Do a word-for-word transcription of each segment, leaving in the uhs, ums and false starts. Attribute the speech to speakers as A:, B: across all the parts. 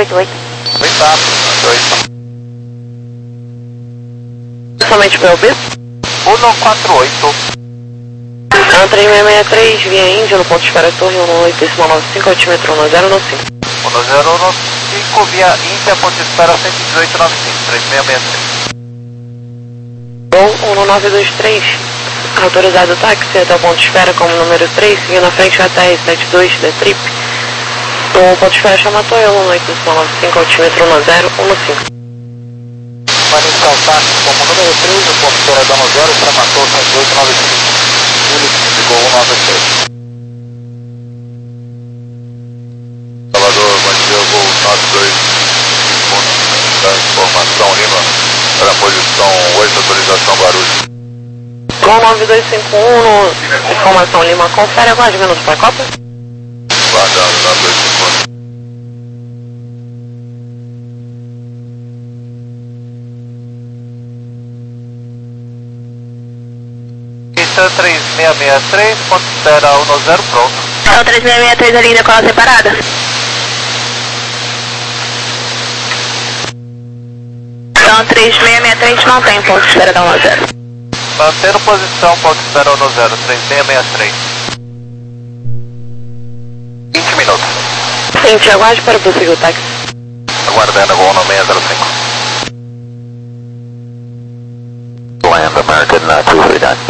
A: oito oito.
B: Muito rápido, dois.
A: Somente P O B?
B: um quatro oito.
A: A três seis seis três, via Índia, no ponto de espera torre um oito decimal nove cinco, altímetro um zero nove cinco.
B: um zero nove cinco, via Índia, ponto de espera cento e dezoito nove cinco, três seis seis três.
A: Bom, um nove dois três, autorizado o táxi até o ponto de espera como número três, seguindo à frente o A T R setenta e dois da Trip. O ponto de espera chama Torre um oito decimal nove cinco, altímetro um zero um cinco.
B: Inicial táxi como número três, o ponto de espera da um zero, chamatou cento e dezoito nove cinco. Ficou um nove três. Salvador, bom dia, voo nove dois cinco um, da informação Lima, para a posição oito, autorização Guarulhos.
A: Gol nove dois cinco um, informação Lima, confere aguarde minutos para a Copa.
B: Guardando, nove dois cinco um. três seis seis três, ponto de espera um zero, pronto.
A: É o três seis seis três ali da cola separada. Então três seis seis três não tem ponto de espera da um zero.
B: Mantendo posição, ponto de espera um zero, três seis seis três. vinte minutos.
A: vinte, aguarde para prosseguir o táxi.
B: Aguardando, voo no seis zero cinco. Land American two three nine.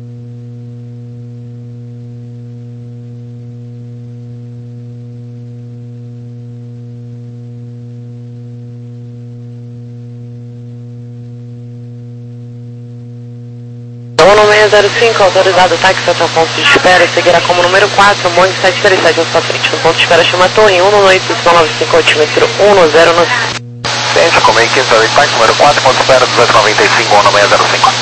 A: seis zero cinco, autorizado o táxi até o ponto de espera, seguirá como número quatro, Boeing sete três sete à sua frente. No ponto de espera chama Torre um oito decimal nove cinco, altímetro um zero nove cinco.
B: Ciência, como é que é o táxi número quatro, ponto de espera dezoito noventa e cinco, um seis zero cinco.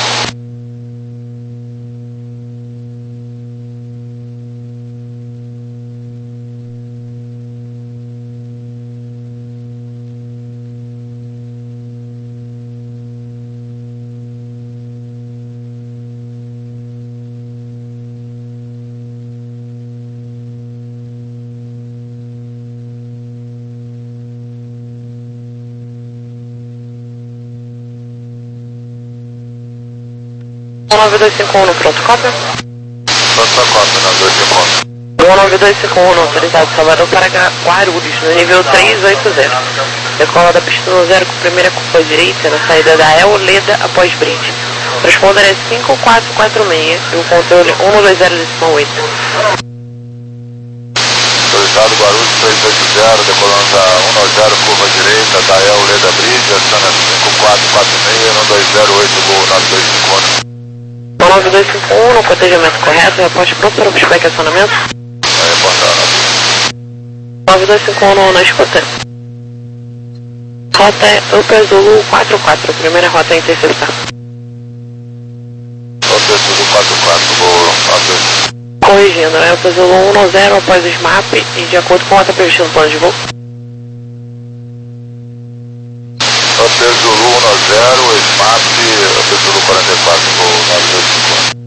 A: um nove dois cinco um no pronto, cópia?
B: Pronto, cópia, nove dois cinco um.
A: um nove dois cinco um no autorizado Salvador para Guarulhos, no nível trezentos e oitenta. Decola da pista no zero com primeira curva direita, na saída da El Leda após bridge. Transponder é cinco quatro quatro seis e o controle um dois zero decimal oito.
B: Autorizado Guarulhos três oito zero, decolando da um zero, curva direita, da El Leda Bridge, aciona cinco quatro quatro seis, um dois zero oito, gol nove dois cinco um.
A: um nove dois cinco um no cotejamento correto, reporte pronto para o pushback e acionamento.
B: É, reportando.
A: nove dois cinco um no, na escuta. Rota é Upper Zulu quatro quatro, primeira rota a interceptar.
B: Upper Zulu quatro quatro, gol nove dois.
A: Corrigindo, é Upper Zulu um zero após o S M A P e de acordo com a rota prevista no plano de voo.
B: Upper Zulu um zero, S M A P, Upper Zulu quarenta e quatro, gol nove dois cinco um.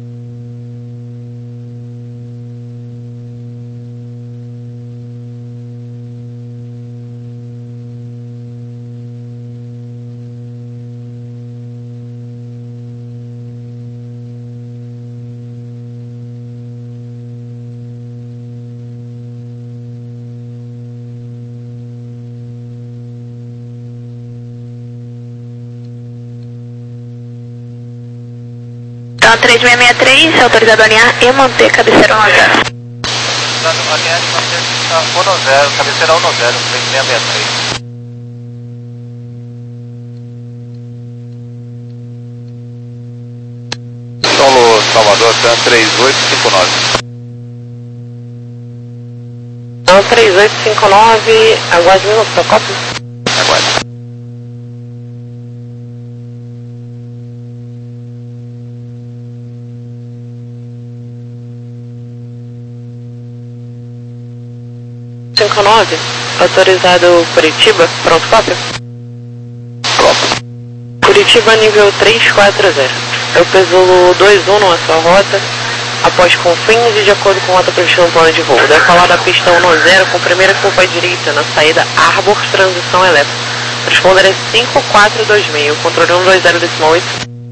A: Então três seis seis três, autorizado a alinhar e manter cabeceira um zero.
B: Autorizado alinhar e manter um zero, cabeceira um zero, três seis seis três. Solo Salvador, T A M três oito cinco nove.
A: Então três oito cinco nove, aguarde minutos para cópia.
B: Aguarde.
A: cinco nove, autorizado Curitiba, pronto, cópia?
B: Pronto.
A: Curitiba nível três quatro zero. Eu peso dois um na sua rota, após confins e de acordo com a rota prevista no plano de voo. Decolar da pista um zero com primeira curva à direita na saída Arbor, transição elétrica. Transponder é cinco quatro dois seis, controle um dois zero decimal oito.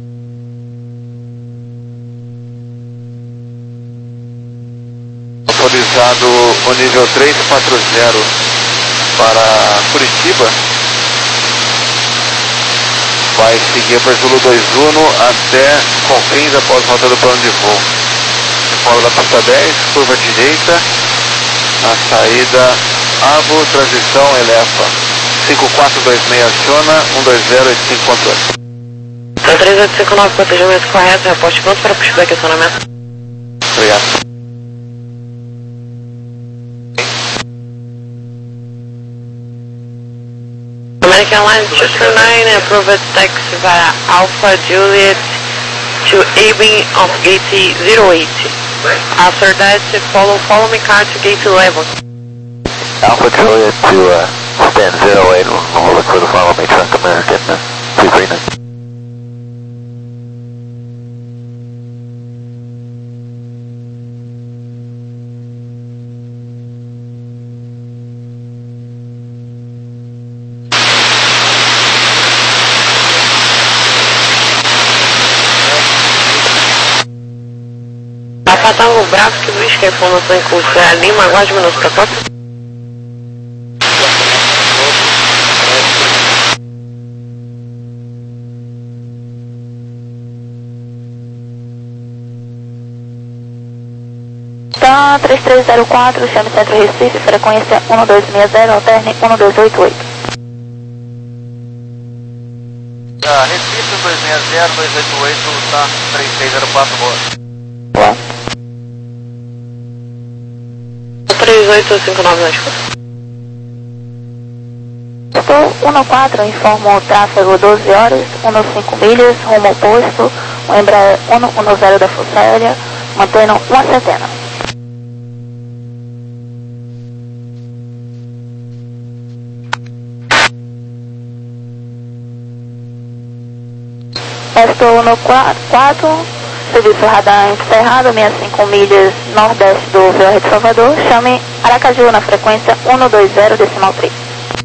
B: Autorizado o nível três quatro zero para Curitiba. Vai seguir para Zulu dois um até Confins após rota do plano de voo. Fora da pista dez, curva direita, na saída Arbor, transição eleva. cinco quatro dois seis aciona, um dois zero oito cinco controle.
A: Então três oito cinco nove, planejamento correto, reposte pronto para pushback acionamento.
B: Obrigado.
A: American Airlines two three nine, approved taxi via Alpha Juliet to Abing of gate zero eight. After that, follow, follow me car to gate eleven.
C: Alpha Juliet to uh, stand zero eight, we'll look for the follow me truck American uh, two three nine.
A: Patango Bravo, que Luiz, que a informação em curso é a Lima, aguarde um minuto para próxima.
D: Tá, três três zero quatro, chame Centro Recife, frequência um dois seis zero, alterne um dois oito oito.
B: Ah, Recife um dois seis zero, dois oito oito, tá, três três zero quatro, boa.
D: Boa.
A: três oito cinco nove, na escuta.
D: Estou um quatro, informo o tráfego doze horas, cinco milhas, rumo oposto, o Embraer um zero da Força Aérea, mantendo uma centena. Estou no quatro, serviço radar encerrado, sessenta e cinco milhas nordeste do V R de Salvador, chame Aracaju na frequência um dois zero decimal três.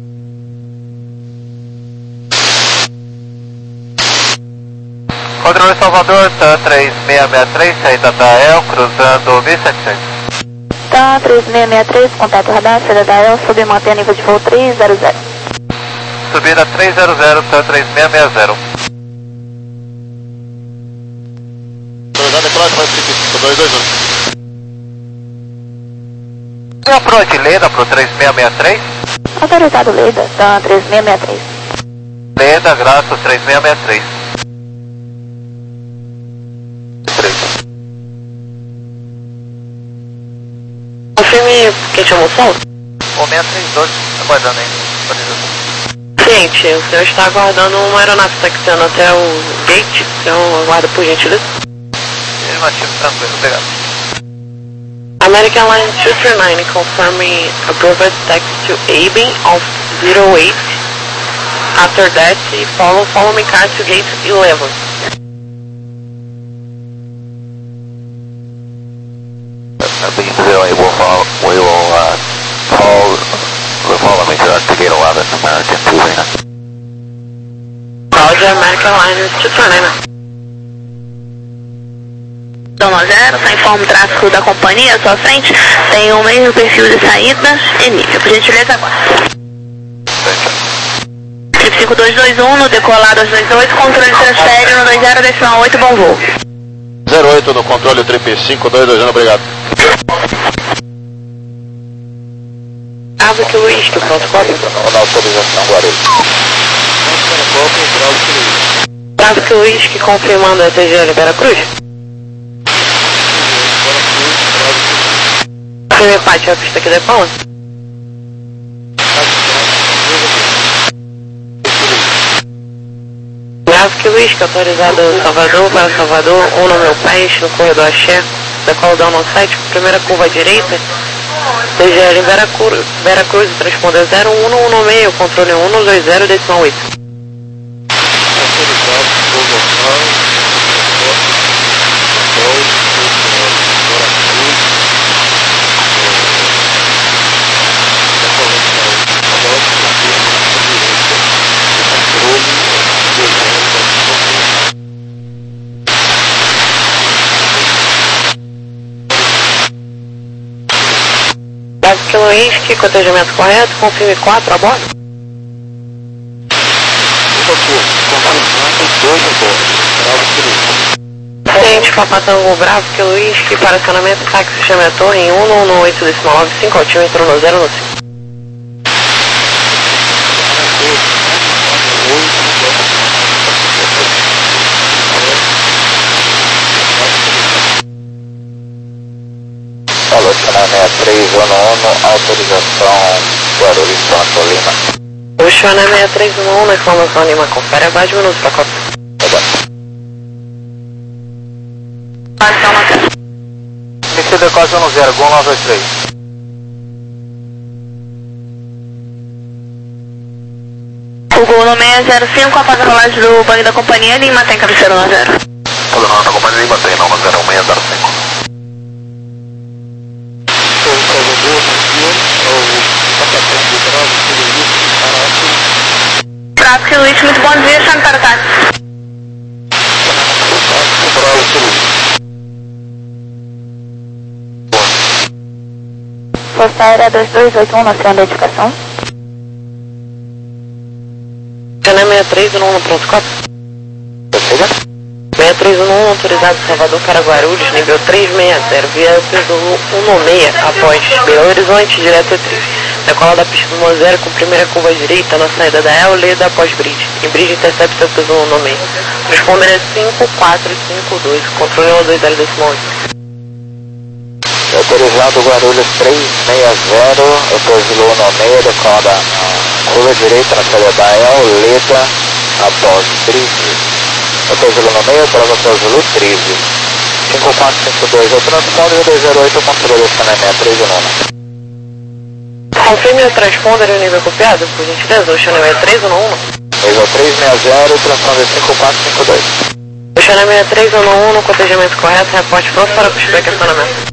C: Controle Salvador, T A três seis seis três, saída da E L, cruzando mil e setecentos.
D: T A três seis seis três, contato radar, saída da E L, sub mantém nível de voo três zero zero.
C: Subida três zero zero, T A três seis seis zero.
B: Autorizado decolagem para trinta e cinco dois dois um.
C: Approach Leda pro três seis seis três.
D: Autorizado Leda, T A três seis seis três.
C: Leda, Graças três seis seis três.
A: Confirme quem chamou o som?
C: O seis três dois, aguardando aí.
A: Cliente, o senhor está aguardando uma aeronave taxiando até o gate, então aguarda por gentileza.
C: Afirmativo, tranquilo, obrigado.
A: American Airlines two three nine, confirming approved taxi to Abing of zero eight. After that, follow, follow me car to gate eleven.
C: Being zero eight, we'll follow, we will uh, call the follow me truck to gate eleven, American two three nine.
A: Roger, American Airlines two three nine.
D: Doma zero, só informa o tráfego da companhia à sua frente, tem o mesmo perfil de saída e nível, por gentileza aguarde. cinco dois dois um, no decolado às dois oito, controle transfere no dois zero decimal oito, bom voo.
B: zero oito no controle triplo cinco dois dois um, obrigado.
A: Ave que Luiz, que pronto, pode?
B: Na autorização, Guarulhos.
A: Ave que Luiz, que confirmando a T G L Veracruz. Confirme Pátio, a pista aqui da Paula. Ave que Luiz, que autorizado Salvador para Salvador, um no meu país, no corredor Axé, da qual down no site, primeira curva à direita, T G L Veracruz, Veracruz, transponder zero um um no meio, controle um dois zero decimal oito.
B: Autorizado,
A: Whisky, cotejamento correto, confirme quatro a bordo. Cliente Papa Tango Bravo, Kilo Whisky, para acionamento, táxi chame a torre em um um oito nove cinco, altímetro no zero no cinco.
C: Falou, China seis três um um, autorização Guarulhos, Pronto, Lima.
A: O China seis três um um, reclamação Lima, confere abaixo de minutos para copa.
C: M C D quatro um zero, Gol nove dois três.
D: O Gol no seis zero cinco, após a rolagem do banho da companhia, Lima tem cabeceira no zero.
C: Falou, não, na companhia Lima tem, não, no zero um seis zero cinco.
D: Bravo, Kilo Whisky, muito bom dia, chame para o táxi. Força Aérea dois dois oito um, na sua identificação.
A: China seis três um um, pronto, quatro. seis três um um, autorizado Salvador para Guarulhos, nível três seis zero, via piso um seis após Belo Horizonte, direto a três. Decola da pista do Mozero com primeira curva direita na saída da El Leda após bridge. Em bridge intercepta o piso um seis. Responder é cinco quatro cinco dois, controle um dois L decimal oito.
C: Autorizado Guarulhos três seis zero, eu tô Zulu no meio, decola da curva direita na saída da El Leda após bridge. Eu tô Zulu no meio, prova eu tô Zulu treze. cinco quatro cinco dois, eu transponder dois zero oito, controle China seis três um um.
A: Confirme o transponder e o nível copiado, por gentileza, o China seis três um um.
C: Nível três seis zero, transponder cinco quatro cinco dois.
A: O China seis três um um, no cotejamento correto, reporte pronto para pushback e acionamento.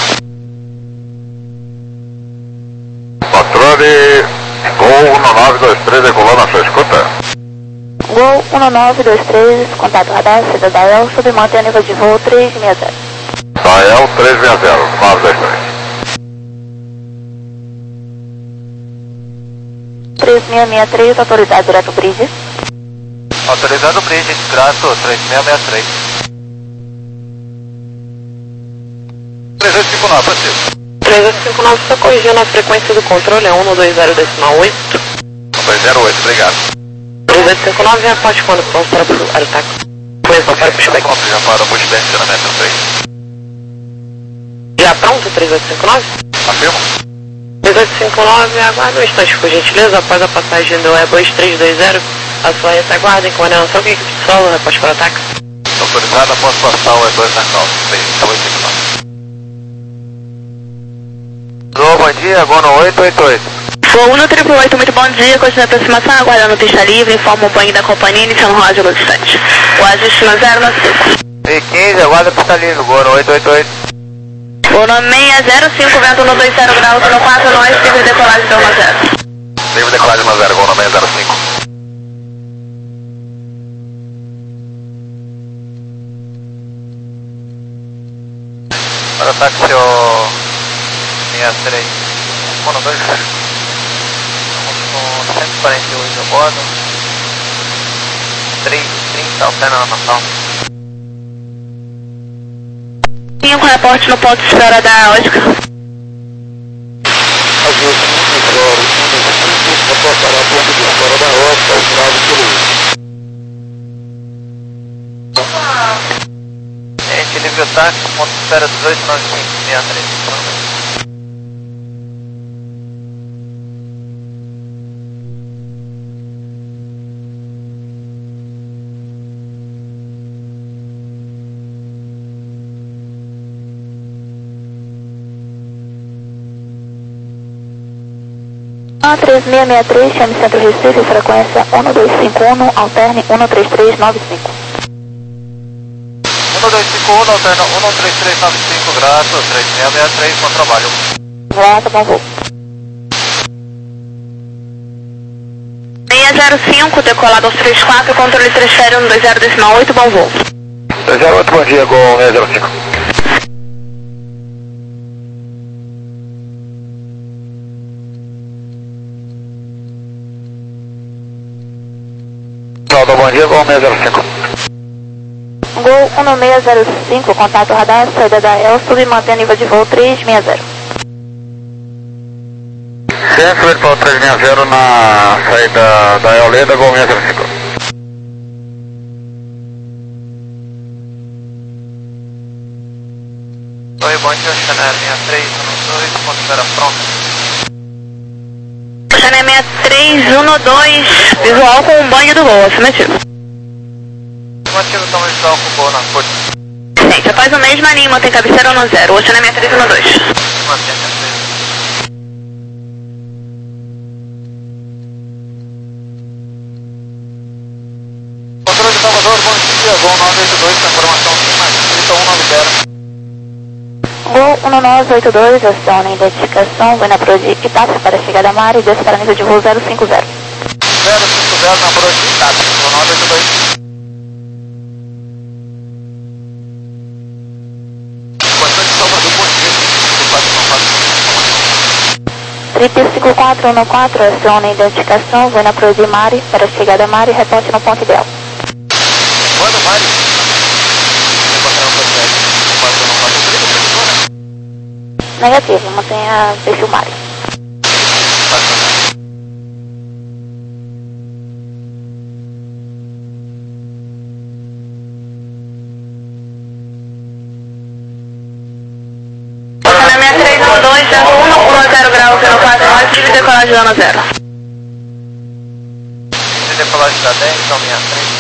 C: Controle Gol um nove dois três, decolou na sua escuta.
D: Gol um nove dois três, contato radar, saída da El, submantém a nível de voo três seis zero.
C: Dael três seis zero, nove dois três.
D: três seis seis três, autorizado direto bridge.
C: Autorizado bridge, grato, três seis seis três. três oito cinco nove, positivo.
A: três oito cinco nove, está corrigindo a frequência do controle, é um dois zero decimal oito.
C: um dois zero oito, obrigado.
A: três oito cinco nove, reporte quando pronto para o ataque. Começou para o pushback.
C: Já para o pushback, acionamento três.
A: Já pronto, três oito cinco nove?
C: Afirmo.
A: três oito cinco nove, aguarde um instante, por gentileza, após a passagem do Airbus três dois zero, a sua retaguarda em coordenação com a equipe de solo, reporte para o ataque.
C: Autorizado após passar o Airbus na calça, três oito cinco nove. Alô, bom dia, Gono oito oito oito.
D: Voo um triplo oito, muito bom dia, continua a aproximação, aguardando pista livre, informa o banho da companhia, iniciando o rádio no instante. O ajuste no zero no cinco.
C: E quinze, aguarda pista livre, Gono oito oito oito.
D: Voo no seis zero cinco, vento no dois zero graus, no quatro nós, livre decolagem do um zero.
C: Livre decolagem no zero, Gono seis zero cinco. Para o táxi, o seis três, Gono dois. Estamos com cento e quarenta e oito a bordo. três trinta, alternando a nação.
D: cinco, reporte no ponto de espera da Ótica.
C: Gente, livre o táxi, ponto de espera dezoito nove cinco, seis três.
D: A três seis seis três, chame Centro Recife, frequência um dois cinco um, alterne um três três nove cinco.
C: um dois cinco um, alterna um três três nove cinco, grato, três seis seis três, bom trabalho.
D: Grato, bom voo. seis zero cinco, decolado aos trinta e quatro, controle transfere um dois zero decimal oito, bom voo.
C: dois zero oito, bom dia, Gol seis zero cinco. Salvador, bom dia, Gol seis zero cinco.
D: Gol um seis zero cinco, contato radar, saída da E L, sub e mantém nível de voo três seis zero.
B: Sim, subir para o três seis zero na saída da Eoleda, Gol seis zero cinco.
C: Oi, bom dia, Chanel seis três um dois, considera pronto.
A: Chanel seis três um dois, visual com banho do voo, afirmativo.
C: Afirmativo, estamos visual com voo na corte.
A: Sim, já faz o mesmo anime, mantém cabeceira no zero, o Chanel seis três um dois.
C: Mantém cabeceira. Controle de Salvador, bom dia, Gol nove oito dois, informação sim, mais trinta e um noventa.
D: Gol um nove oito dois, aciona a identificação, vai na Prodi Itápolis para a chegada a mar e desce para nível de voo zero cinco zero.
C: zero cinco zero na Prodi Itápolis, Gol nove oito dois. Controle de Salvador, bom dia,
D: Trip cinco quatro um quatro, aciona a identificação, vai na Prodi Mari para a chegada a mar e reporte no ponto ideal.
C: Mano, Mari. Encontrar um processo.
D: Negativo, mantenha perfil Mari.
A: Chanel seis três um dois, um zero grau, zero quatro nove, tive decolagem da zero.
C: Tive decolagem da dez, então seis três.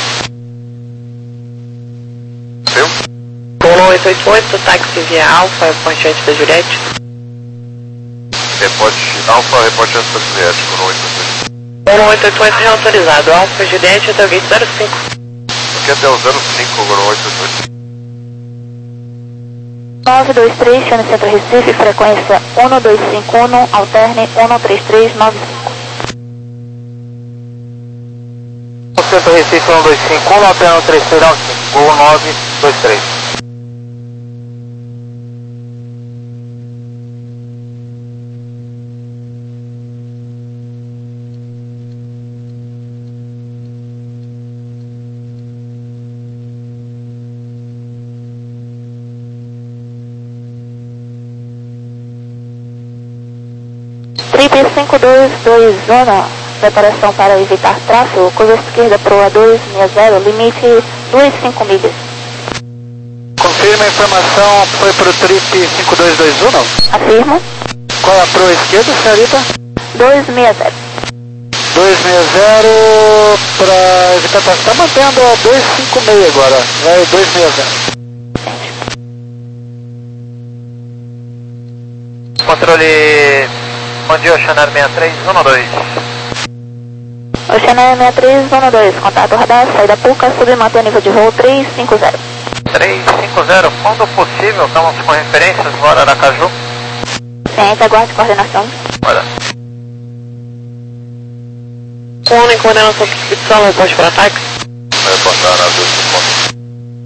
B: Seu?
A: um oito oito oito, táxi via Alfa, ponte antes da Juliette.
B: Reporte Alfa, reporte antes da Juliette, Gol oito oito oito.
A: um oito oito oito reautorizado, Alfa Juliette até o vinte zero cinco.
B: Aqui até o zero cinco, Gol oito oito oito.
D: nove dois três, chame Centro Recife, frequência um dois cinco um, alterne um três três nove cinco.
C: Centro Recife um dois cinco um, alterne um três três nove cinco, Gol nove dois três.
D: Trip cinco dois dois um, preparação para evitar tráfego, curva esquerda para o A dois seis zero, limite duas cinco milhas.
C: Confirma a informação, foi para o Trip cinco dois dois um, não?
D: Afirmo.
C: Qual é a proa esquerda, senhorita?
D: dois seis zero.
C: dois seis zero para evitar tráfego. Está mantendo a dois cinco seis agora, vai dois seis zero. Controle, bom dia, Chanel seis três um dois.
D: O Chanel seis três um dois, contato radar, saída Puca, sub e mantém nível de voo três cinco zero.
C: três cinco zero, quando possível, estamos com referências, bora Aracaju.
D: Ciente, aguarde coordenação.
C: Bora.
A: Um em coordenação subscrição, reporte para ataque.
B: Vai reportar na dois cinco um.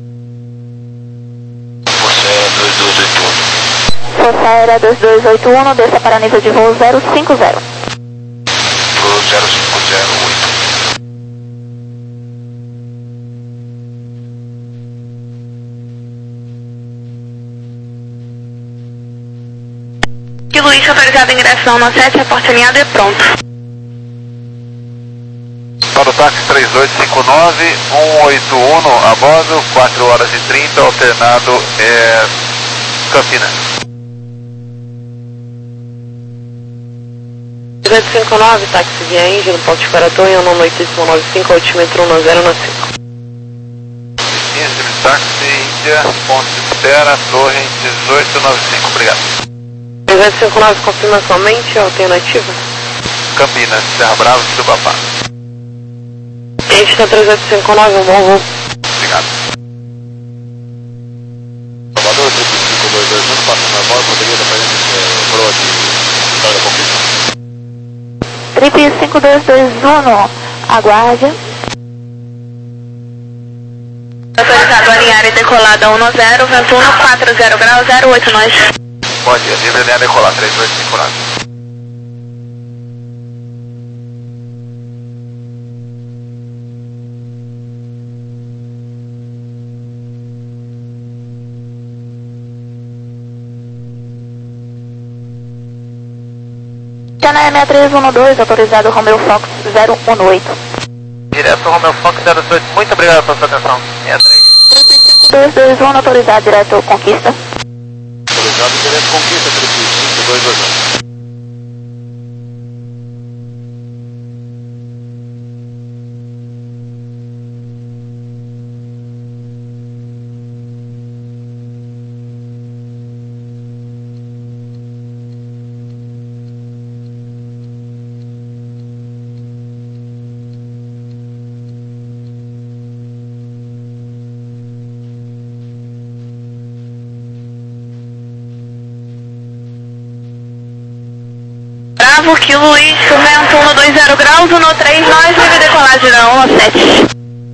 B: Você é dois dois oito um.
D: Força Aérea dois dois oito um, desça para nível de voo zero cinco zero.
B: Pro zero cinco zero oito.
A: Que Luiz, autorizado a ingressão no sete, reporte alinhado e pronto.
B: Para o táxi três oito cinco nove, um oito um a bordo, quatro horas e trinta, alternado é Campinas.
A: três oito cinco nove, táxi via Índia, no ponto exploratório, em um oito nove cinco, altímetro um zero nove cinco.
B: Índia, táxi Índia, ponto de espera, torre dezoito noventa e cinco, obrigado.
A: três oito cinco nove, confirma somente a alternativa.
B: Campinas, Serra Brava, Subapá.
A: Este está três oito cinco nove, um bom voo.
B: Obrigado. Salvador, trip cinco dois dois um, passa na bola, poderia dar pra gente proa de Vitória da Conquista.
D: Trip cinco dois dois um, aguarde.
A: Autorizado a alinhar e decolada um zero, vento um quatro zero grau, zero oito nós.
B: Pode, livre linha decolar, três oito cinco nove.
D: Channel seis três um dois, autorizado Romeo Fox zero um oito.
B: Direto Romeo Fox zero oito, muito obrigado pela sua atenção.
D: dois dois um, autorizado direto Conquista.
B: Autorizado direto Conquista, cinco dois dois um.
A: Bravo, Kilo Isco, vento um dois zero graus, um três nove, livre decolagem da um sete.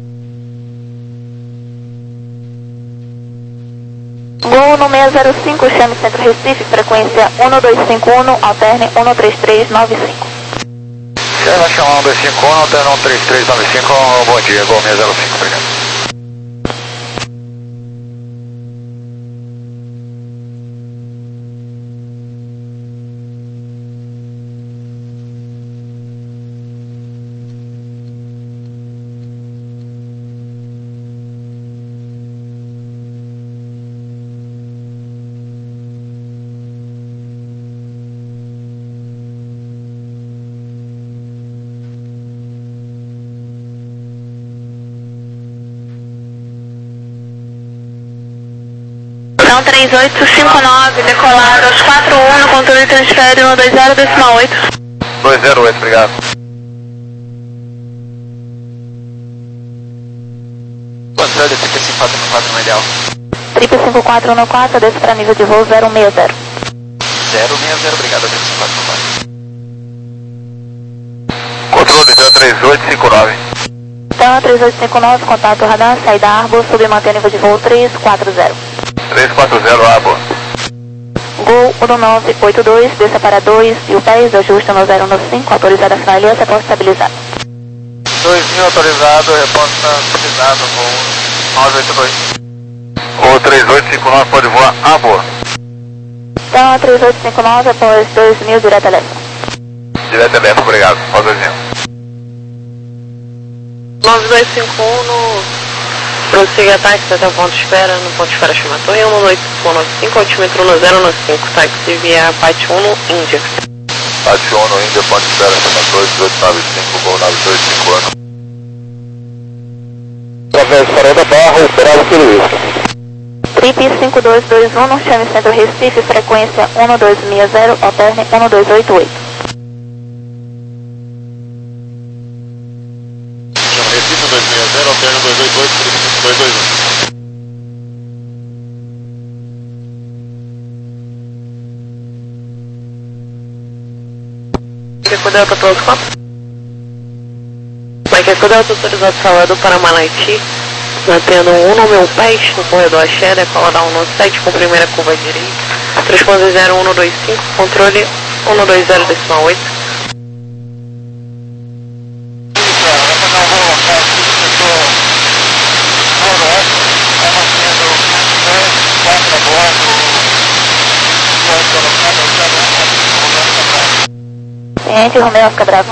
D: Gol no seis zero cinco, chame Centro Recife, frequência um dois cinco um, alterne um três três nove cinco.
B: Ela chama um dois cinco um, alterne um três três nove cinco, bom dia, Gol seis zero cinco, obrigado.
A: São três oito cinco nove, decolado aos quatro um, no controle transfere um dois zero decimal oito.
B: dois zero oito, obrigado. Controle triple cinco quatro um quatro no ideal.
D: Triple cinco quatro um quatro, desce para nível de voo zero seis zero.
B: zero seis zero, obrigado, triple cinco quatro um quatro. Controle zero três oito cinco nove.
D: Então, três oito cinco nove, contato radar, saída Arbo, sub e mantém nível de voo três quatro zero.
B: três quatro zero, Arbo.
D: Gol um nove oito dois, desça para dois mil pés, ajusta no zero um cinco, autorizada a finalizar, reposta estabilizado.
B: dois mil autorizado, reposta estabilizado, voo nove oito dois. Ou três oito cinco nove, pode voar, Arbo.
D: Então, três oito cinco nove, após dois mil, direto a leste.
B: Direto a leste, obrigado, pode dois mil.
A: nove dois cinco um, no... prossiga táxi até o ponto de espera, no ponto de espera chama Torre um oito cinco, altímetro no zero um cinco, táxi via Pati um no Índia.
B: Pati um no Índia, ponto de espera chama Torre dezoito nove cinco, voo nove dois cinco um. Através Farol da Barra, Bravo Kilo Isco.
D: Trip cinco dois dois um, chame Centro Recife, frequência um dois seis zero, alterne um dois oito oito.
B: Recife dois seis zero, alterno dois oito oito, dois dois um.
A: Mike Delta para os quatro. Mike Delta autorizado Salvador para Malaiti, mantendo um no meu pés no corredor Axé, decola da um sete com primeira curva direita. Transponder zero um dois cinco, controle um dois zero decimal oito.
D: Ciente, Romeo, fica bravo.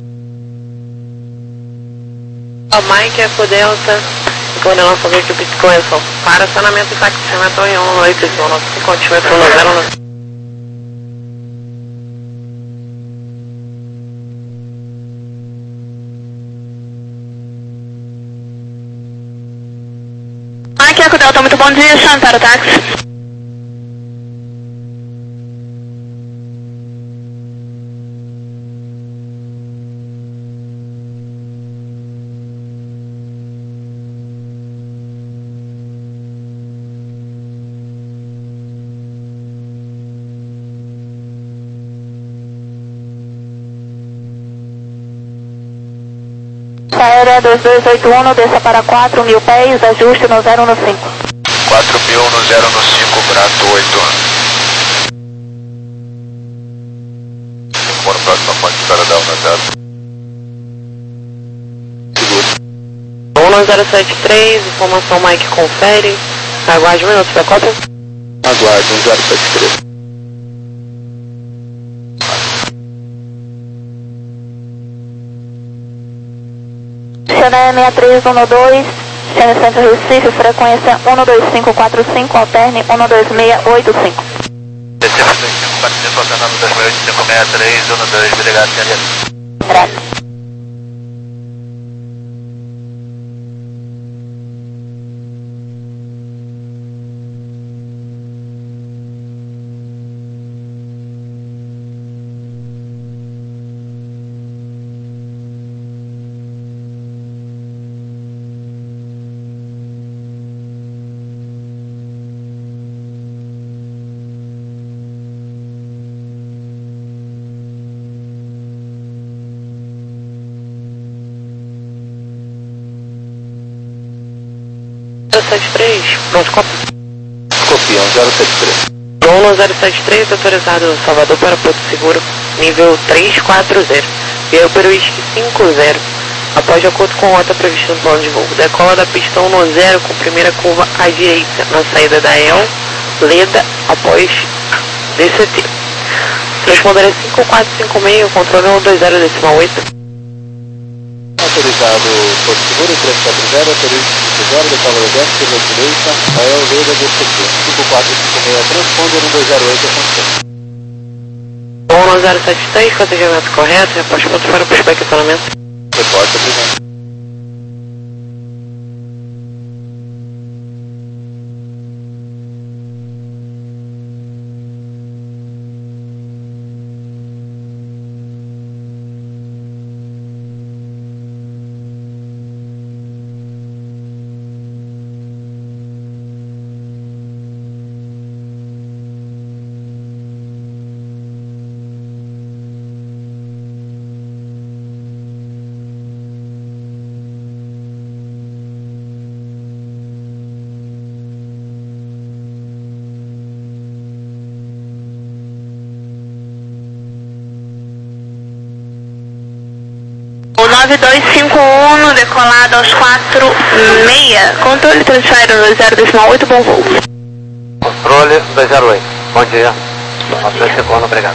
A: A Mike Eco Delta, quando nossa equipe de correção. Para acionamento e táxi, chama em um oito cinco, altímetro no zero um. Mike Eco Delta, muito bom dia, chame para o táxi.
D: Aérea dois dois oito um, desça para quatro mil pés, ajuste no zero um cinco.
B: quatro mil no zero um cinco, Brato oito. Bora próxima ponte de espera da um zero.
A: um zero sete três, informação Mike confere. Aguarde um minuto, para cópia.
B: Aguarde um zero sete três.
D: Chané seis três um dois, chame Centro Recife, frequência um dois cinco quatro cinco, alterne um dois seis oito cinco.
B: Recife dois cinco quatro cinco, alternando dois seis oito cinco seis três um dois, obrigado, Janeiro.
D: Graças.
A: zero sete três, pronto, copia.
B: Copiam, zero sete três.
A: Lula zero sete três, autorizado Salvador para Porto Seguro, nível três quatro zero. Via para o Whisky cinco zero. Após de acordo com a rota prevista no plano de voo. Decola da pista um zero com primeira curva à direita, na saída da E L, Leda, após D C T. Transponder é cinco quatro cinco seis, controle um dois zero decimal oito.
B: Autorizado Porto Seguro, três quatro zero, autorizado cinco zero, decola da dez, curva direita, A E L, Leda, D C T. cinco quatro cinco seis, transponder um dois zero oito, aconteceu.
A: um zero sete três, cotejamento correto, repórter pronto para o inspecionamento.
B: Repórter, obrigado.
A: O nove dois cinco um, decolado aos quatro seis, controle transfer dois zero decimal oito, bom voo.
B: Controle dois zero oito, bom dia. nove dois cinco um, obrigado.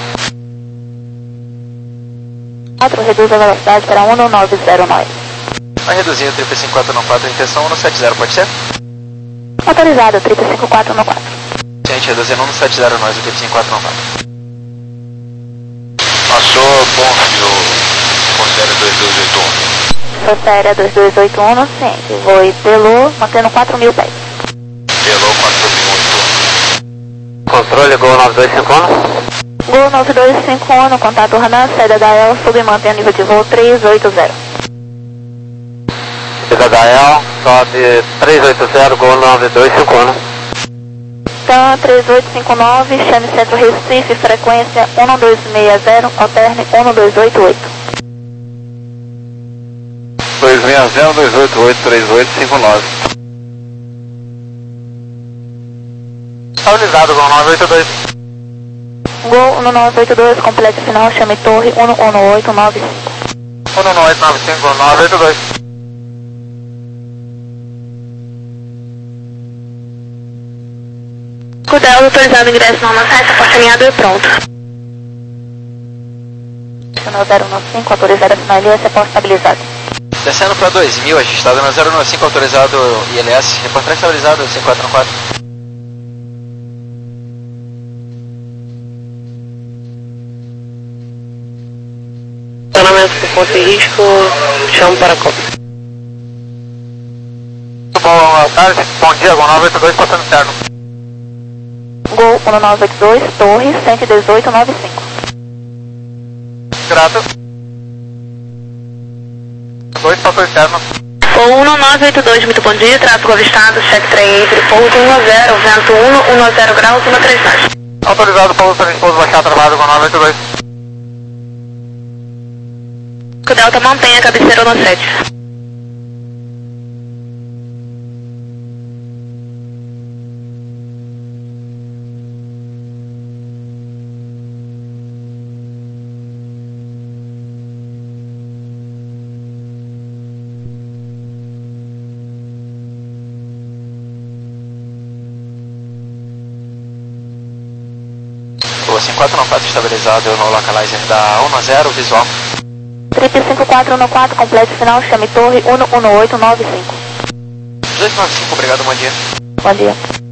D: quatro, reduz a velocidade para um nove zero nove.
B: Vai reduzir o triplo cinco quatro um quatro, intenção um sete zero, pode ser?
D: Autorizado, triplo cinco quatro um quatro.
B: Gente, reduzindo um sete zero nós, o triplo cinco quatro um quatro. Passou, bom, filho. Considera dois dois oito um.
D: Força Aérea dois dois oito um, ciente. Voe Belu, mantendo quatro mil pés.
B: Belu quatro mil oito um.
C: Controle Gol nove dois cinco um.
D: Gol nove dois cinco um, no contato Renan, saída da E L, sub e mantém nível de voo três oito zero.
C: Saída da E L, sobe três oito zero, Gol nove dois cinco um.
D: TAM três oito cinco nove, chame Centro Recife, frequência um dois seis zero, alterne um dois oito oito.
B: dois seis zero, dois oito oito, três oito cinco nove.
C: Estabilizado, Gol nove oito dois.
D: Gol um nove oito dois, complete final, chame Torre um um oito nove cinco.
C: um um oito nove cinco, nove oito dois.
A: Cudel, autorizado ingresso não na sete, porta alinhado e pronto.
D: No zero um cinco, autorizado a sinal I L S, porta estabilizado.
B: Descendo para dois mil, ajustado no zero um cinco, autorizado I L S, reportar estabilizado cinco quatro um quatro.
A: Estacionamento por conta e risco, chamo para a Copa.
C: Muito bom, boa tarde. Bom dia, Gol nove oito dois, passando interno.
D: Gol um nove oito dois, Torre cento e dezoito nove cinco.
C: Grato. dois, passou interno.
A: um nove oito dois, muito bom dia, tráfego avistado, check trem entre pouso um zero, vento um, um zero graus, um três nove.
C: Autorizado, pouso para esposo baixar trabalho, Gol nove oito dois.
A: O Delta mantém a cabeceira no sete.
B: O cinco quatro um quatro estabilizado no localizer da um zero, visual.
D: Trip cinco quatro um quatro, completo final, chame torre um um oito nove cinco.
B: dois nove cinco, obrigado, bom dia.
D: Bom dia.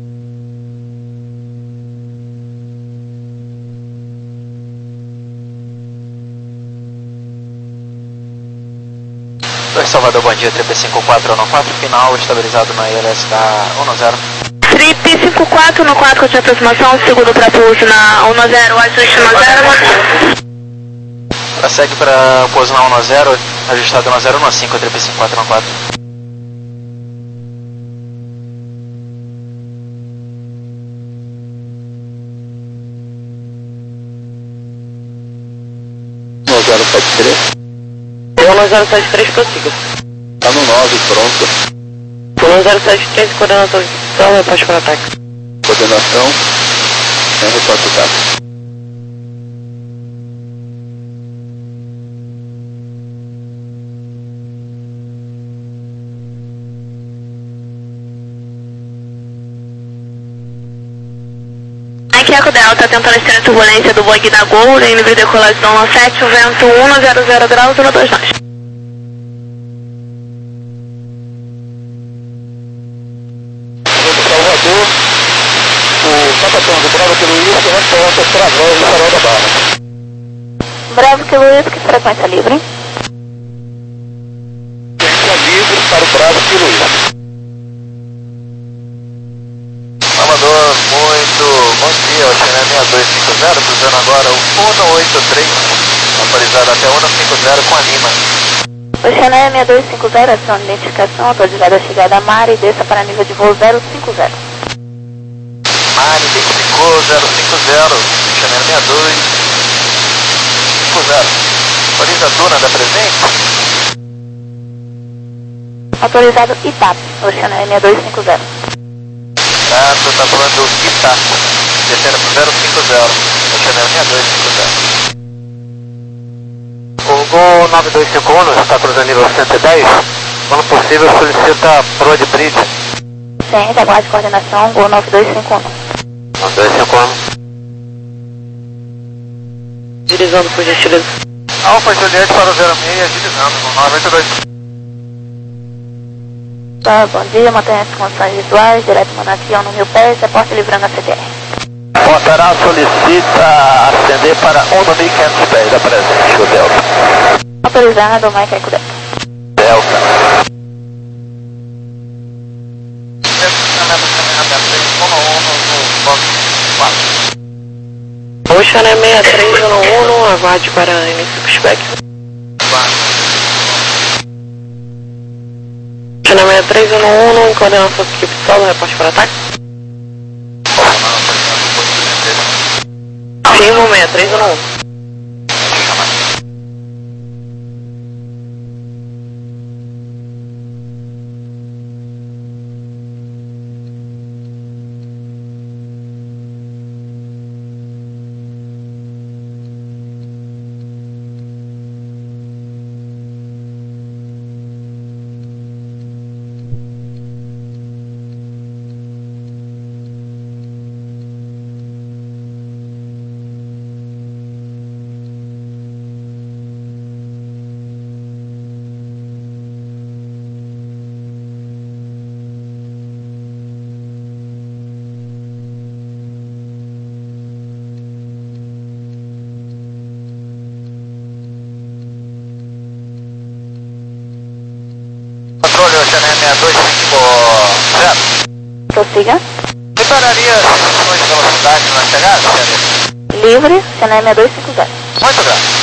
C: dois Salvador, bom dia, Trip cinco quatro um quatro, final estabilizado na I L S K um zero.
A: Trip cinco quatro um quatro, com aproximação, segundo para pouso na um zero, ajuste um zero.
C: Segue para pouso na um zero, ajustado um zero um cinco, Trip cinco quatro um quatro.
B: um zero sete três.
A: um zero sete três, prossiga.
B: Tá no nove, pronto.
A: um zero sete três, coordenação de solo, reporte para ataque.
B: Coordenação, é reporte ataque.
A: Aqui é a Delta, tentando estender a turbulência do bug da Gol, em livre decolagem no sete, o vento um zero zero graus, um dois nove.
B: Salvador, o capitão do Bravo que Luiz reporta através do farol da barra.
D: Bravo que Luiz, que frequência livre?
B: Frequência livre para o Bravo que Luiz.
C: Salvador, muito bom dia, Oceania seis dois cinco zero, cruzando agora o um oito três, autorizado até um cinco zero com a Lima.
D: Oceania seis dois cinco zero, ação de identificação, autorizada a chegada a Mari e desça para nível de voo zero cinco zero.
C: Mari identificou zero cinco zero, Oceania seis dois cinco zero. Autoriza a Duna da presente?
D: Autorizado Itap, Oceania seis dois cinco zero.
C: Ah, tu tá falando do Ita, descendo pro zero cinco zero, Oceania seis dois cinco zero.
B: O Gol nove dois cinco um está cruzando nível cento e dez. Quando possível, solicita Broad Bridge.
D: Ciência, aguarde coordenação, Gol nove dois cinco um.
B: nove dois cinco um.
A: Dirizando, por gentileza.
C: Alfa Juliette para o zero seis, agilizando, no nove oito dois.
D: Tá, bom dia, mantenha as condições visuais, direto Manaquião no mil pés, reporte livrando a C T R.
C: Pontará solicita ascender para um mil e quinhentos pés da presente, o Delta.
D: Autorizado, Mike Eco Delta.
C: Delta.
A: Oceania seis três um um, aguarde para início do spec. Oceania seis três um um, coordenação de equipe solo, reporte para ataque. Firmo seis três um um.
C: Controle Oceania seis dois cinco zero.
D: Prossiga.
C: Liberaria as restrições de velocidade na chegada, Oceania?
D: Livre, Oceania seis dois cinco zero.
C: Muito grato.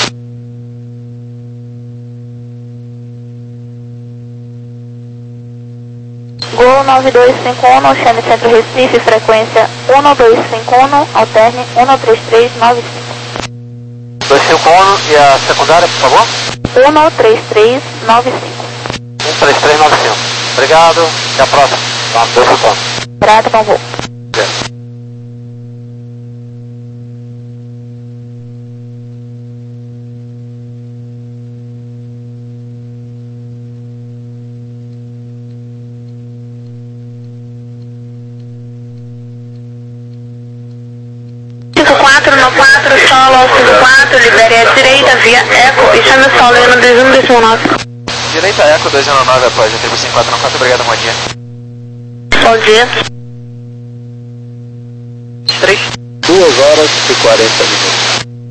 D: Gol nove dois cinco um, Oceania Centro Recife, frequência um dois cinco um, alterne um três três nove cinco.
B: dois cinco um e a secundária, por favor?
D: um três três nove cinco.
B: um três três nove cinco. Obrigado, até a próxima. nove dois cinco um.
D: Prata, bom voo.
A: cinco quatro no quatro. quatro, solo cinco quatro, libere a direita via Eco e chame o solo no dois um dois um nove.
C: Direita Eco dois um nove após a tribo cinco quatro quatro, obrigado, bom dia.
A: Bom dia.
B: três. duas horas e quarenta minutos.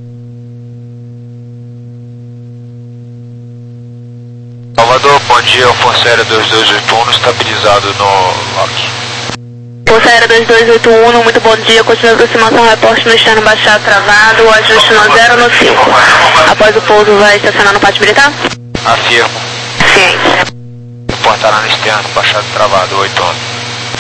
C: Salvador, bom dia, Força Aérea dois dois oito um, estabilizado no lock.
A: Força Aérea dois dois oito um, muito bom dia, continua a aproximação, reporte no externo baixado travado, ajuste no zero no cinco. Após o pouso vai estacionar no pátio militar?
C: Afirmo.
A: Ciente.
C: Reportará no externo baixado travado, oito um.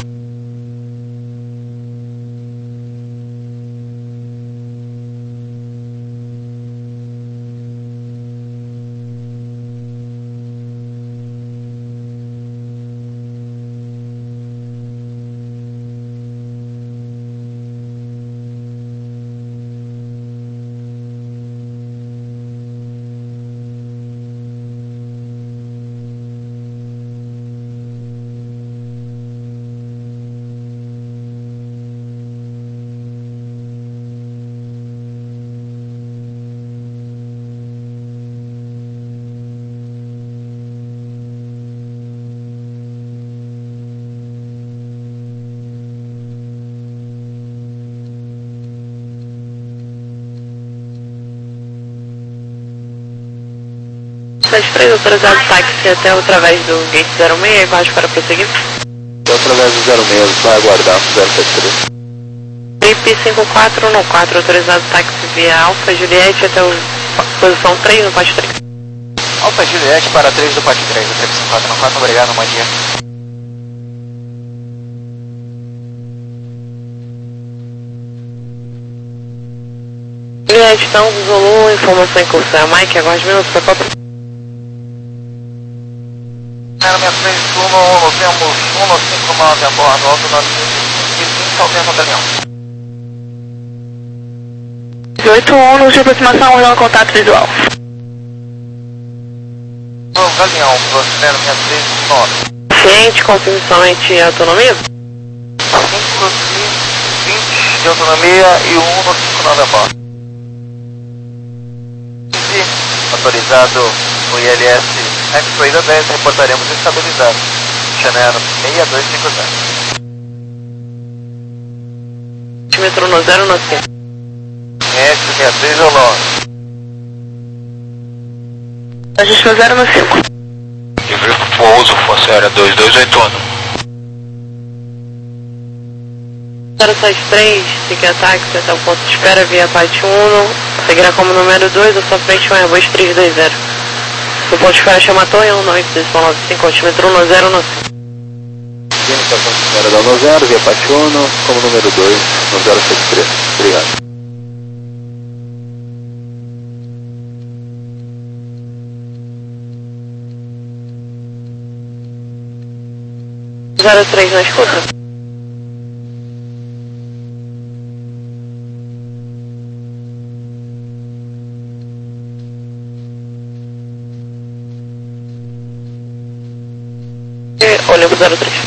A: sete três, autorizado táxi até através do gate zero seis, embaixo para prosseguir.
B: Até através do zero seis, vai aguardar zero sete três.
A: Trip cinco quatro um quatro, autorizado táxi via Alfa Juliette até o posição três no pátio três.
C: Alfa Juliette para três do pátio três, o trip cinco quatro um quatro, obrigado, bom dia.
A: Juliette, então, Zulu, informação em curso. É a Mike, aguarde minutos, para quatro.
C: Era minha três um, temos um cinco nove a bordo, alto nove cinco, aumenta o caminhão.
A: oito um, luz de aproximação, olhando contato visual.
C: O caminhão, prospero minha três nove.
A: Ciente, confirme somente a autonomia?
C: cinco e vinte de autonomia e o um cinco nove a bordo. Autorizado o I L S X-Ray da dez, reportaremos estabilizado. Chanel seis dois cinco zero.
A: Metrô no zero no cinco.
C: S seis três ou nove.
A: Ajuste no zero no cinco.
C: Livre pouso, Força Aérea dois dois oito um.
A: zero sete três, siga táxi até o ponto de espera via Pátio um. Seguirá como número dois, a sua frente um Airbus três dois zero. O ponto de espera chama Torre um nove nove cinco, altímetro no zero no cinco.
B: Estação de espera da um zero, via Pátio um, como número dois, no zero sete três. Obrigado.
A: zero três na escuta. Olha pro zero três.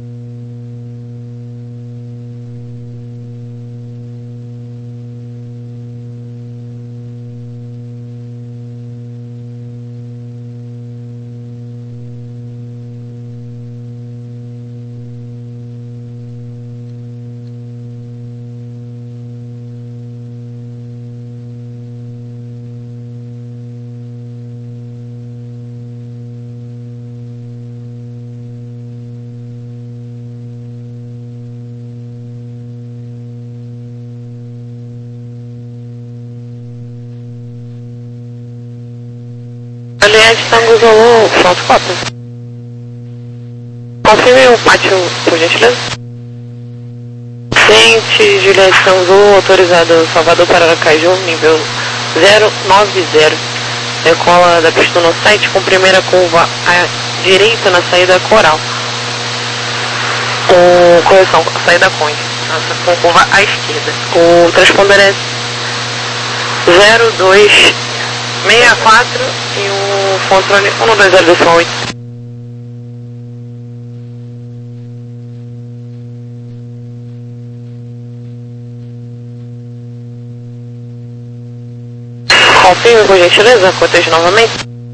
A: Juliette, Tango Zulu, Foto quatro. Confirme o pátio, por gentileza. Ciente, Juliette, Tango Zulu, autorizado Salvador para Aracaju, nível zero nove zero. Decola da pista no site com primeira curva à direita na saída Coral. Com correção, saída Conde. Com curva à esquerda. O transponder é zero dois seis quatro e o controle um dois zero oito. Confirme, por gentileza, cotejo novamente.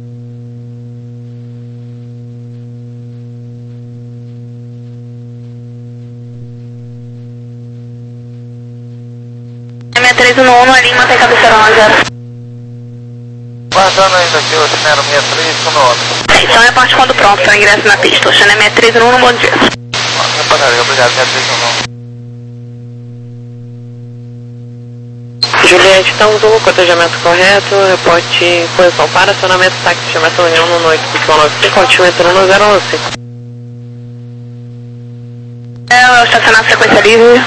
D: seis três um um, a linha mantém cabeceira um zero.
B: Guardando ainda aqui o Channel seis três um nove.
D: Então é parte quando pronto, para ingresso na pista. O Channel seis três um um, bom dia.
B: Repararia, obrigado, seis três um nove.
A: Juliette, então, do cotejamento correto, reporte posição para acionamento táxi, estimação União no oito cinco nove cinco, altímetro no zero um cinco.
D: É, estacionar frequência livre.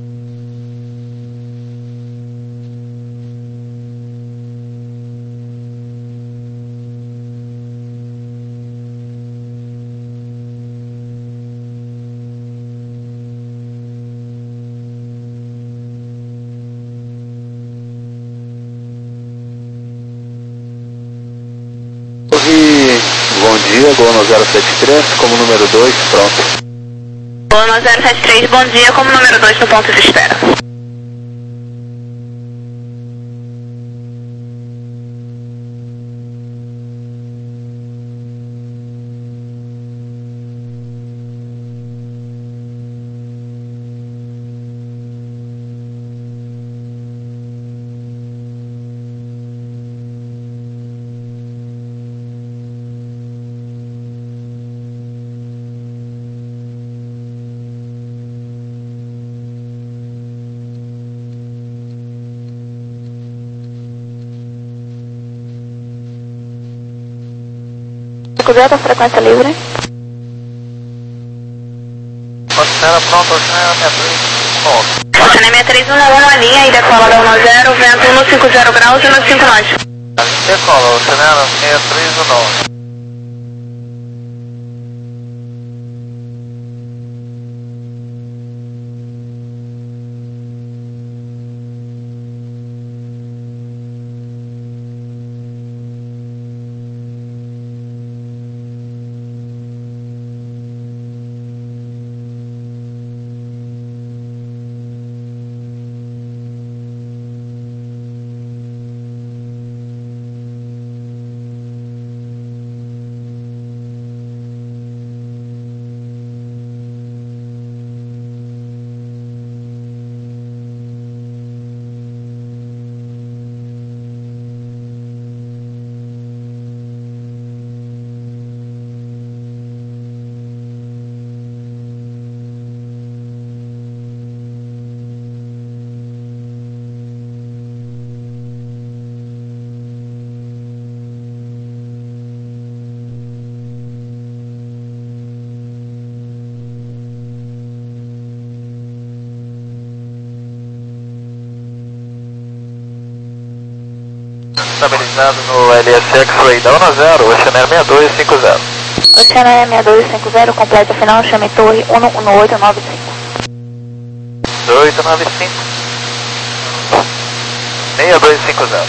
B: Bom dia, Gono zero sete três, como número dois, pronto.
D: Gono zero sete três, bom dia, como número dois no ponto de espera. Cruzeiro, frequência livre.
B: Oceana pronto, Oceana seis três um nove.
D: Oceana seis três um um, a linha e decola da um zero, vento um cinco zero graus e no cinco nós.
B: A linha decola, Oceana seis três um nove. Estabilizado no L S X-Ray da um zero, Oceana seis dois cinco zero.
D: Oceana seis dois cinco zero, completa final, chame torre um um oito nove cinco.
B: oito nove cinco. seis dois cinco zero.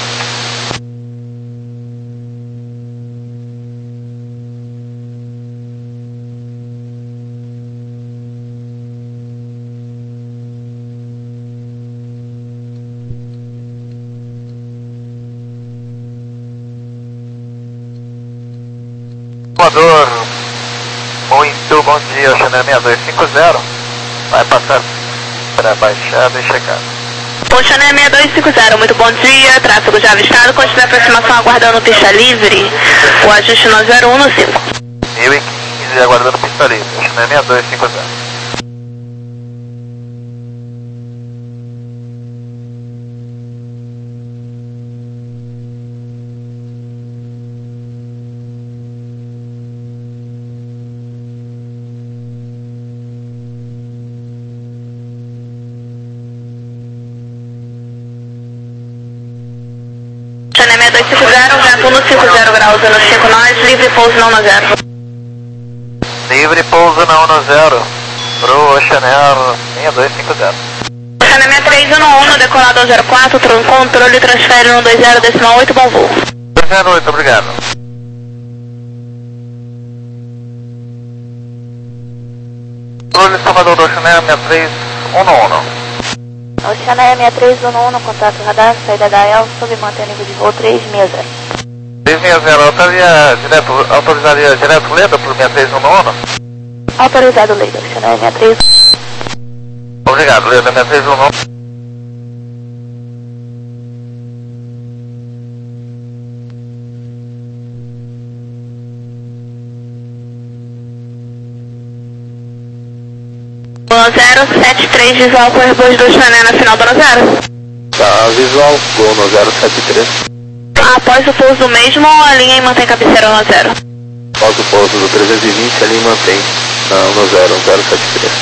B: Voador, muito bom dia, Oceana seis dois cinco zero, vai passar para a baixada e chegar.
D: Oceana seis dois cinco zero, muito bom dia, tráfego já avistado, continua a aproximação aguardando pista livre, o ajuste no zero um no cinco.
B: mil e quinze, aguardando pista livre, Oceana seis dois cinco zero.
D: Oceana seis dois cinco zero, vento um cinco zero graus e no cinco nós, livre pouso não no zero.
B: Livre pouso na um zero, pro Oceana seis dois cinco zero.
D: Oceana seis três um um, decolado ao zero quatro, controle transfere no dois zero decimal oito, bom voo.
B: dois zero oito, obrigado. Controle Salvador do Oceana seis três um um.
D: Oceaneia sessenta e três um um, contato radar, saída da E L, sob manter nível de voo três seis zero.
B: três seis zero, autorizaria direto, autorizaria direto Leda por sessenta e três um um?
D: Autorizado, Leda, Oceaneia sessenta e três.
B: Obrigado, Leda, sessenta e três um um.
A: zero sete três, visual por Airbus do Oceaneia na final do zero.
C: Tá, visual, gol no zero sete três.
A: Após o pouso mesmo, alinha e mantém cabeceira no zero.
C: Após o pouso do trezentos e vinte, ali mantém não, no zero, zero sete três.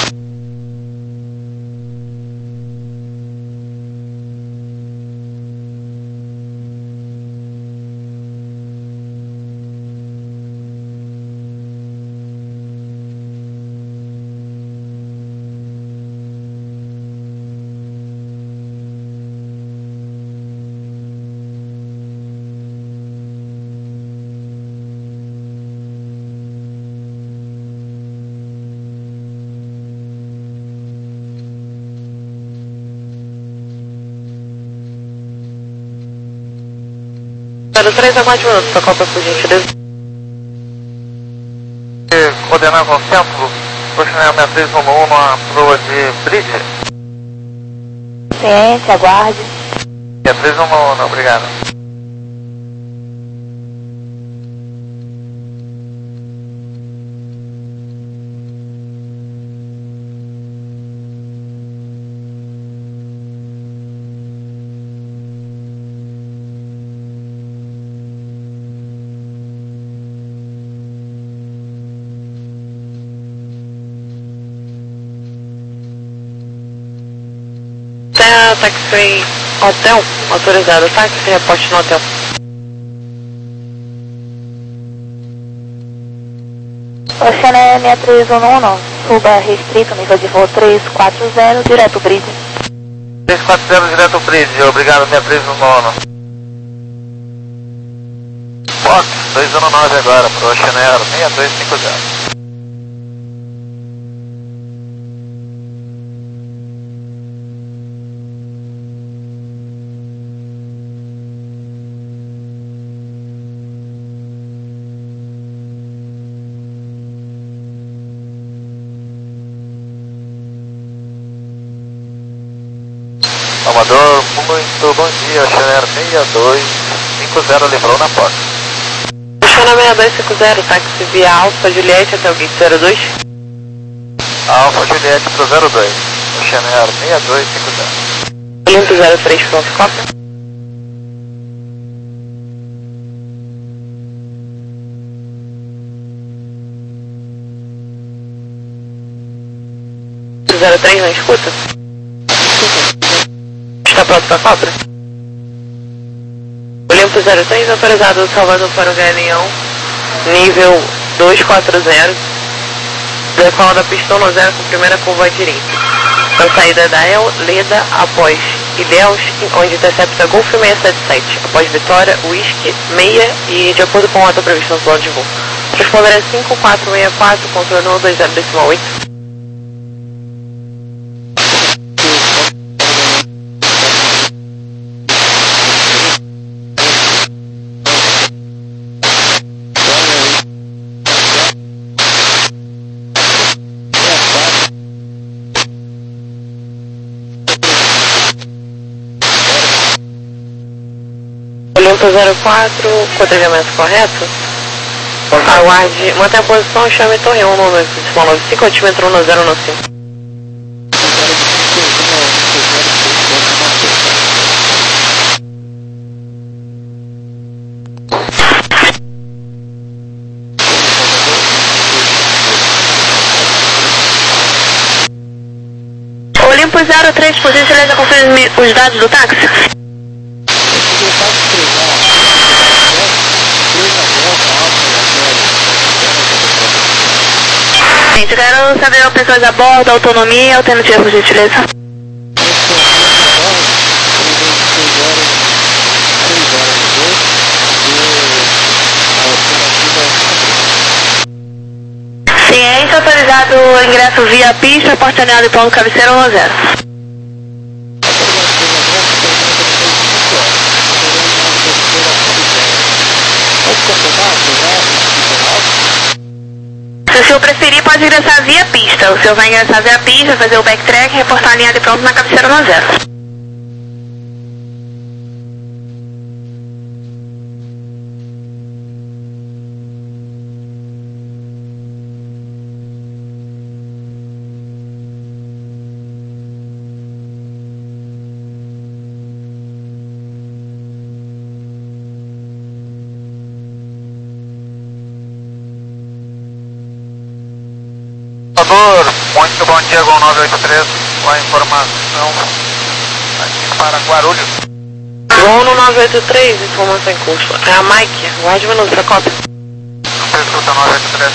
A: zero três, aguarde um minuto, Copa, por gentileza.
B: Coordenar com o centro, Oceaneia sessenta e três um um na proa de bridge.
D: Ciente, aguarde.
B: sessenta e três um um, obrigado.
A: Terra Taxi Hotel, autorizado, táxi, reporte no hotel.
D: Oceaneia sessenta e três um um, suba restrito, nível de voo três quatro zero, direto bridge.
B: três quatro zero, direto bridge, obrigado, sessenta e três um um. Fox, dois um nove agora, para o Oceaneia sessenta e dois cinquenta. Salvador, muito bom dia, Oceaneia sessenta e dois cinquenta, livrou na porta.
A: Oceaneia sessenta e dois cinquenta, táxi via Alfa Juliette até o gate zero dois.
B: Alfa Juliette para o zero dois, Oceaneia sessenta e dois cinquenta.
A: Olimpo zero três, pronto, cópia. zero três, não escuta? Está pronto para a cobra? Olimpo zero três, autorizado Salvador para o Galinhão, nível dois quatro zero, decola da pista no zero com primeira curva direita. Na saída da El, Leda, após Ilhéus, onde intercepta Golf seiscentos e setenta e sete, após Vitória, Whisky, meia e de acordo com a rota prevista no plano de voo. Transponder é cinco quatro seis quatro, contornou dois zero decimal oito. Olimpo zero quatro, codregamento correto? Aguarde, mantém a posição, chame Torre um no decimal nove cinco, altímetro um zero um cinco. Olimpo zero três, por gentileza, confirme os dados do táxi. Gente, quero saber pessoas a bordo, autonomia, alternativa, por gentileza. Ciência, autorizado o ingresso via pista, porta alinhada e plano cabeceira um zero. senhor preferir, pode ingressar via pista. O senhor vai ingressar via pista, fazer o backtrack, reportar a linha de pronto na cabeceira no zero.
B: Muito bom dia, Gol nove oito três, com a informação aqui para Guarulhos.
A: Gol no nove oito três, informação em curso. É a Mike, guarde um minuto, cópia.
B: Não escuta nove oito três.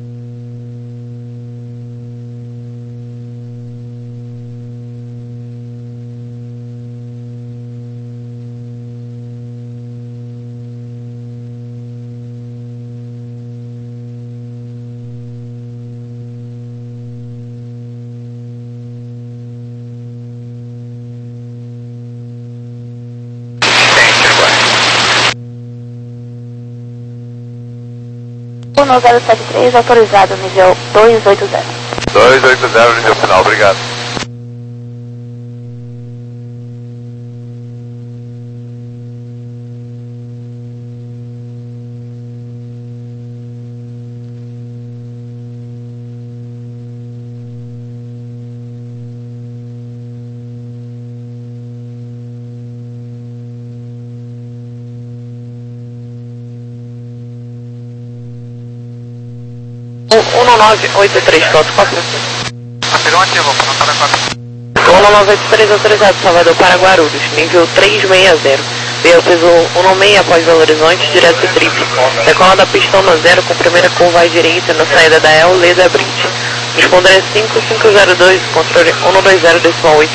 D: No zero sete três, autorizado, nível dois oito zero.
B: dois oito zero, nível final, obrigado.
A: um nove oito três, pronto, cópia.
B: Afirmativo, para para quatro.
A: um nove oito três, autorizado, Salvador para Guarulhos, nível três seis zero. Veio peso um nove seis após Belo Horizonte, direto trip. Decola da pistão no zero com primeira curva à direita na saída da El, Leda Bridge. Responder é cinco cinco zero dois, controle um dois zero decimal oito.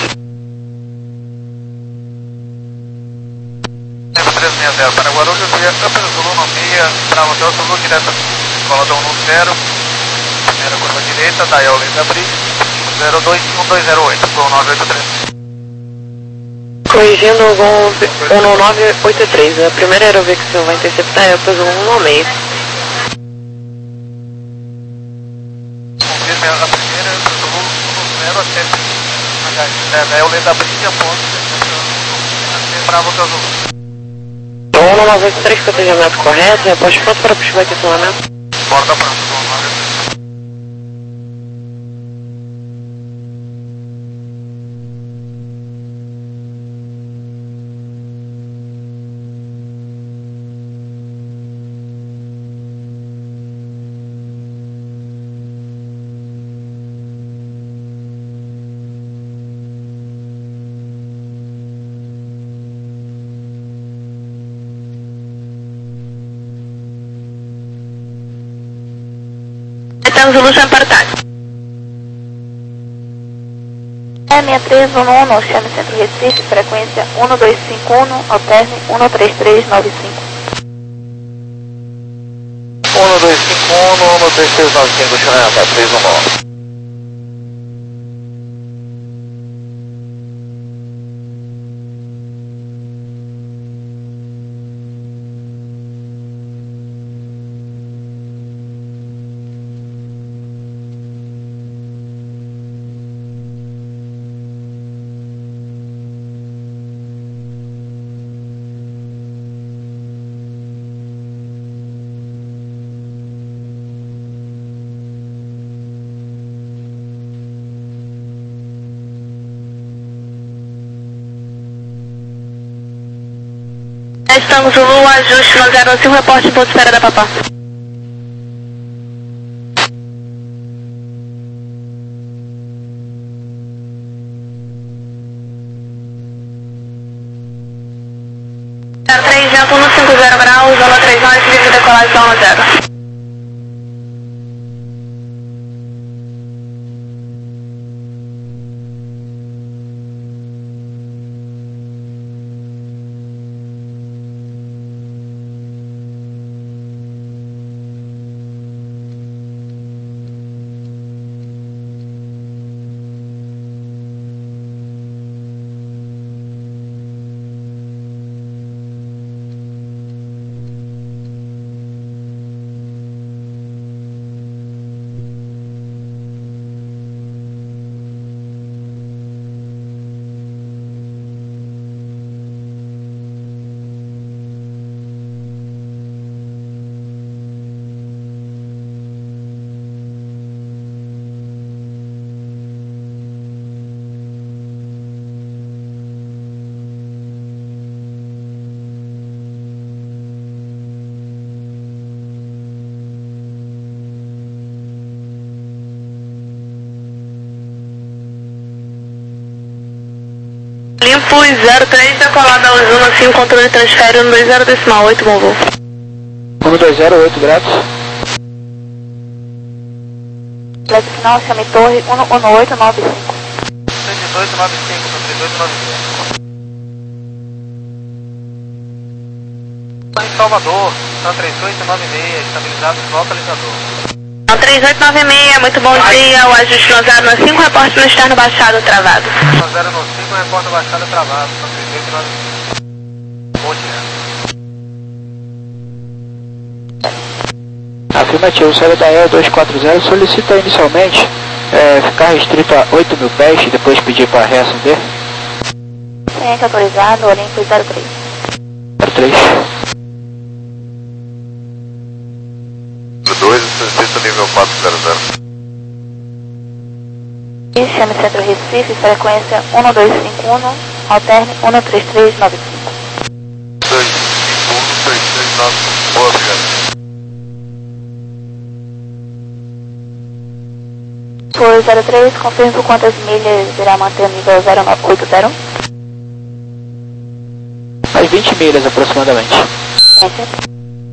B: três seis zero para Guarulhos, via Upper Zulu nove seis, Bravo Hotel Zulu, direto. Decola da um zero. Primeira curva direita, da El Leda Bridge, zero dois um dois zero oito, Gol nove oito três.
A: Corrigindo o Gol um nove oito três, a primeira aerovia que o senhor vai interceptar é o peso um nove seis.
B: Confirme a primeira, Upper Zulu um zero até da El Leda Bridge, após até Bravo Hotel Zulu.
A: um nove oito três, cotejamento correto, reposte pronto para puxar aqui acionamento.
B: Borda pronto, Gol nove oito três.
A: Então, Zulu já para tarde.
D: É seis três um um, chame Centro Recife, frequência um dois cinco um, alterne um três três nove cinco.
C: um dois cinco um, um três três nove cinco, chama três um um.
A: Estamos Zulu, ajuste no zero cinco, reporte ponto espera da Papá. zero três, vento um cinco zero graus, zona três nove, livre decolação no zero. Olympus zero três, decolada ao Zona cinco, controle transfere um dois zero decimal oito, bom voo.
E: um dois zero oito, graças.
D: Flight final, chame torre um um oito nove cinco.
E: três oito nove cinco, três oito nove cinco. Em Salvador, são três oito nove seis, estabilizado no localizador.
A: São três oito nove seis, muito bom dia, o ajuste no zero no cinco, reporte no externo baixado travado.
E: No zero no cinco, reporte baixado travado, são três oito nove cinco. Bom dia. Afirmativo, série da E L dois quatro zero solicita inicialmente é, ficar restrito a oito mil pés e depois pedir para reacender.
D: Cliente autorizado, Olympus zero três.
E: zero três.
B: dois, solicita nível quatro zero zero.
D: E chame Centro Recife, frequência um dois cinco um, alterne um três três nove cinco.
B: dois cinco um, três três nove cinco. Boa, obrigado.
D: Por zero três, confirme por quantas milhas irá manter o nível zero nove oito zero?
E: Mais vinte milhas aproximadamente.
D: Cliente.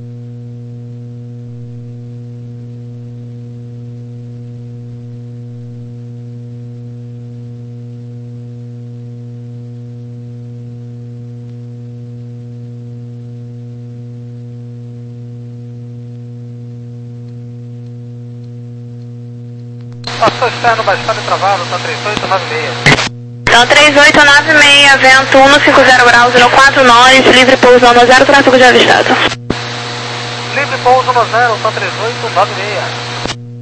E: Passou externo baixado e travado, tá três oito nove seis.
A: Então três oito nove seis, vento um cinco zero graus, zero quatro nós, livre pouso no zero, tráfego de avistado.
E: Livre pouso no zero, tá três oito nove seis.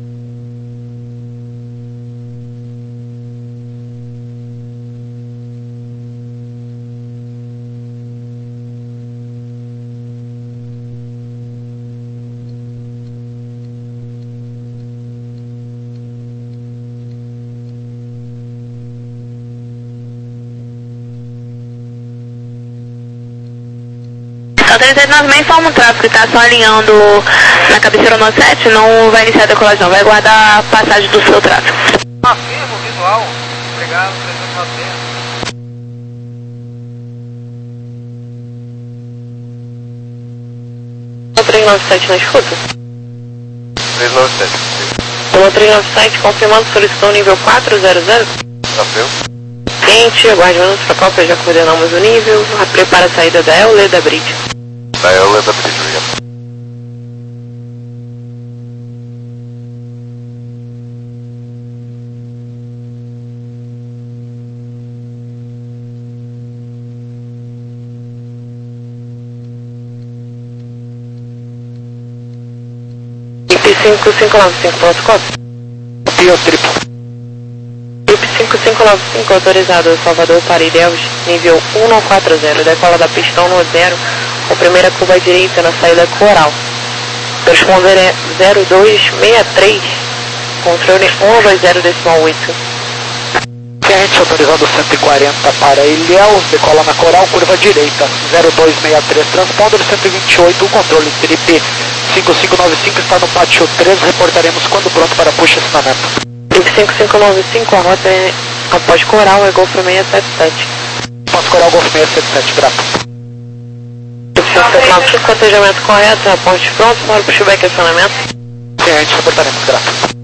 A: Então três oito nove seis, informa o tráfego que está só alinhando na cabeceira no sete, não vai iniciar a decolagem, vai guardar a passagem do seu tráfego.
E: Afirmo, visual. Obrigado, três oito nove seis.
A: três nove sete na escuta?
B: três nove sete.
A: Tomou três nove sete, confirmando, solicitou nível quatro zero zero.
B: Tranquilo?
A: Cliente, aguarde minutos para cópia, já coordenamos o nível, prepara a saída da E L da Bridge.
B: Da E L da Bridge, obrigado.
A: cinco cinco nove cinco, ponto cópia.
E: Pio triplo.
A: cinco cinco nove cinco, autorizado Salvador para Ilhéus, nível um quatro zero, decola da pistão no zero, com primeira curva à direita na saída coral. Responder é zero dois seis três, controle um dois zero decimal oito.
E: Cliente autorizado cento e quarenta para Ilhéus, decola na coral, curva direita, zero dois seis três, transponder cento e vinte e oito, o controle trip cinco cinco nove cinco está no pátio três, reportaremos quando pronto para push assinamento.
A: cinco cinco nove cinco, a rota é após coral, é Golf seis sete sete.
E: Após coral, Golf seis sete sete, grato.
A: cinco cinco nove cinco, cotejamento correto, aponte pronto, para o pushback e acionamento.
E: Cliente, reportaremos, grato.